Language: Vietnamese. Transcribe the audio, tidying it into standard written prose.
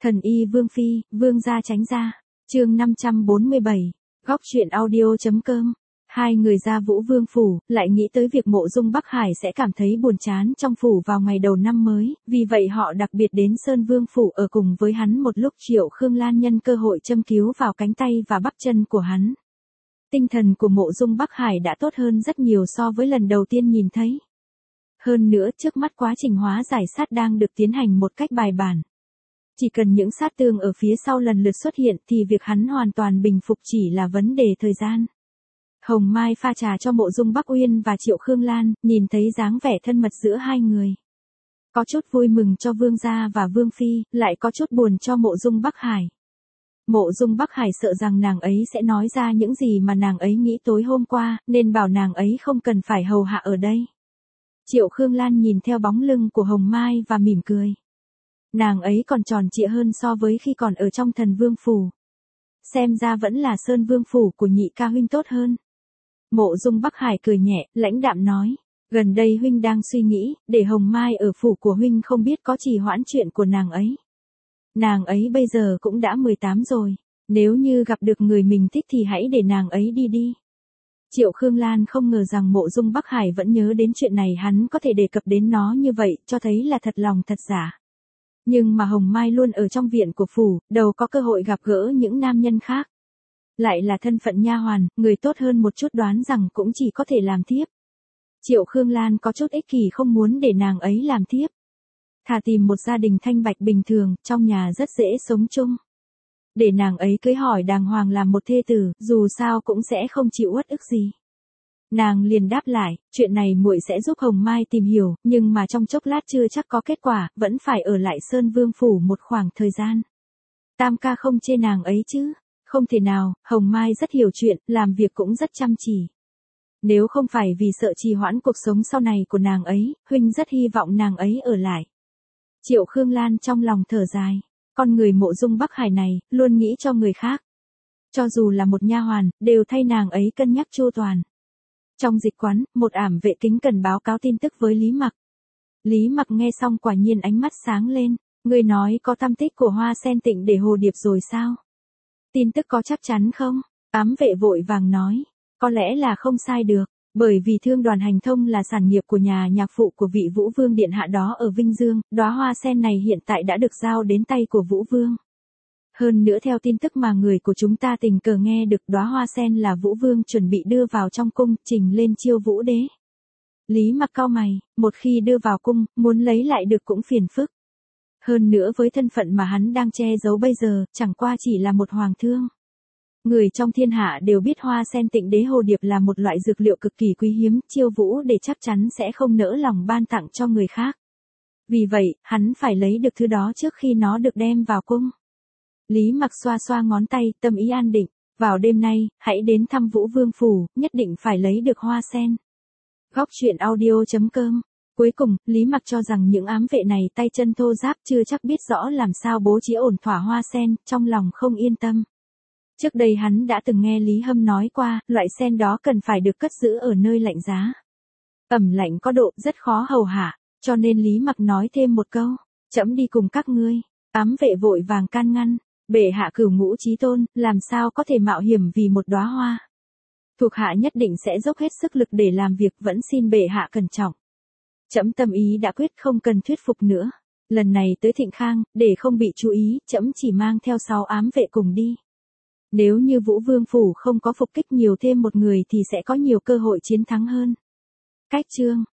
Thần y Vương Phi, Vương gia tránh ra. Chương 547. Góc truyện audio.com. Hai người ra Vũ Vương phủ, lại nghĩ tới việc Mộ Dung Bắc Hải sẽ cảm thấy buồn chán trong phủ vào ngày đầu năm mới, vì vậy họ đặc biệt đến Sơn Vương phủ ở cùng với hắn một lúc. Triệu Khương Lan nhân cơ hội châm cứu vào cánh tay và bắp chân của hắn. Tinh thần của Mộ Dung Bắc Hải đã tốt hơn rất nhiều so với lần đầu tiên nhìn thấy. Hơn nữa, trước mắt quá trình hóa giải sát đang được tiến hành một cách bài bản. Chỉ cần những sát tương ở phía sau lần lượt xuất hiện thì việc hắn hoàn toàn bình phục chỉ là vấn đề thời gian. Hồng Mai pha trà cho Mộ Dung Bắc Uyên và Triệu Khương Lan, nhìn thấy dáng vẻ thân mật giữa hai người. Có chút vui mừng cho Vương gia và Vương Phi, lại có chút buồn cho Mộ Dung Bắc Hải. Mộ Dung Bắc Hải sợ rằng nàng ấy sẽ nói ra những gì mà nàng ấy nghĩ tối hôm qua, nên bảo nàng ấy không cần phải hầu hạ ở đây. Triệu Khương Lan nhìn theo bóng lưng của Hồng Mai và mỉm cười. Nàng ấy còn tròn trịa hơn so với khi còn ở trong Thần Vương phủ. Xem ra vẫn là Sơn Vương phủ của nhị ca huynh tốt hơn. Mộ Dung Bắc Hải cười nhẹ, lãnh đạm nói, gần đây huynh đang suy nghĩ, để Hồng Mai ở phủ của huynh không biết có trì hoãn chuyện của nàng ấy. Nàng ấy bây giờ cũng đã 18 rồi, nếu như gặp được người mình thích thì hãy để nàng ấy đi đi. Triệu Khương Lan không ngờ rằng Mộ Dung Bắc Hải vẫn nhớ đến chuyện này, hắn có thể đề cập đến nó như vậy, cho thấy là thật lòng thật giả. Nhưng mà Hồng Mai luôn ở trong viện của phủ, đâu có cơ hội gặp gỡ những nam nhân khác. Lại là thân phận nha hoàn, người tốt hơn một chút đoán rằng cũng chỉ có thể làm thiếp. Triệu Khương Lan có chút ích kỷ không muốn để nàng ấy làm thiếp. Thà tìm một gia đình thanh bạch bình thường, trong nhà rất dễ sống chung. Để nàng ấy cưới hỏi đàng hoàng làm một thê tử, dù sao cũng sẽ không chịu uất ức gì. Nàng liền đáp lại, chuyện này muội sẽ giúp Hồng Mai tìm hiểu, nhưng mà trong chốc lát chưa chắc có kết quả, vẫn phải ở lại Sơn Vương phủ một khoảng thời gian. Tam ca không chê nàng ấy chứ? Không thể nào, Hồng Mai rất hiểu chuyện, làm việc cũng rất chăm chỉ. Nếu không phải vì sợ trì hoãn cuộc sống sau này của nàng ấy, huynh rất hy vọng nàng ấy ở lại. Triệu Khương Lan trong lòng thở dài, con người Mộ Dung Bắc Hải này, luôn nghĩ cho người khác. Cho dù là một nha hoàn, đều thay nàng ấy cân nhắc chu toàn. Trong dịch quán, một ảm vệ kính cần báo cáo tin tức với Lý Mặc. Lý Mặc nghe xong quả nhiên ánh mắt sáng lên, người nói có tăm tích của Hoa Sen Tịnh để Hồ Điệp rồi sao? Tin tức có chắc chắn không? Ám vệ vội vàng nói, có lẽ là không sai được, bởi vì Thương Đoàn Hành Thông là sản nghiệp của nhà nhạc phụ của vị Vũ Vương điện hạ đó ở Vinh Dương, đóa hoa sen này hiện tại đã được giao đến tay của Vũ Vương. Hơn nữa theo tin tức mà người của chúng ta tình cờ nghe được, đóa hoa sen là Vũ Vương chuẩn bị đưa vào trong cung, trình lên chiêu Vũ đế. Lý Mặc cau mày, một khi đưa vào cung, muốn lấy lại được cũng phiền phức. Hơn nữa với thân phận mà hắn đang che giấu bây giờ, chẳng qua chỉ là một hoàng thương. Người trong thiên hạ đều biết Hoa Sen Tịnh đế Hồ Điệp là một loại dược liệu cực kỳ quý hiếm, chiêu Vũ để chắc chắn sẽ không nỡ lòng ban tặng cho người khác. Vì vậy, hắn phải lấy được thứ đó trước khi nó được đem vào cung. Lý Mặc xoa xoa ngón tay, tâm ý an định, vào đêm nay, hãy đến thăm Vũ Vương phủ, nhất định phải lấy được hoa sen. Góc truyện audio.com. Cuối cùng, Lý Mặc cho rằng những ám vệ này tay chân thô ráp, chưa chắc biết rõ làm sao bố trí ổn thỏa hoa sen, trong lòng không yên tâm. Trước đây hắn đã từng nghe Lý Hâm nói qua, loại sen đó cần phải được cất giữ ở nơi lạnh giá. Ẩm lạnh có độ, rất khó hầu hạ, cho nên Lý Mặc nói thêm một câu, trẫm đi cùng các ngươi. Ám vệ vội vàng can ngăn, bệ hạ cửu ngũ chí tôn, làm sao có thể mạo hiểm vì một đóa hoa. Thuộc hạ nhất định sẽ dốc hết sức lực để làm việc, vẫn xin bệ hạ cẩn trọng. Trẫm tâm ý đã quyết, không cần thuyết phục nữa. Lần này tới Thịnh Khang, để không bị chú ý, trẫm chỉ mang theo 6 ám vệ cùng đi. Nếu như Vũ Vương phủ không có phục kích nhiều thêm một người thì sẽ có nhiều cơ hội chiến thắng hơn. Cách chương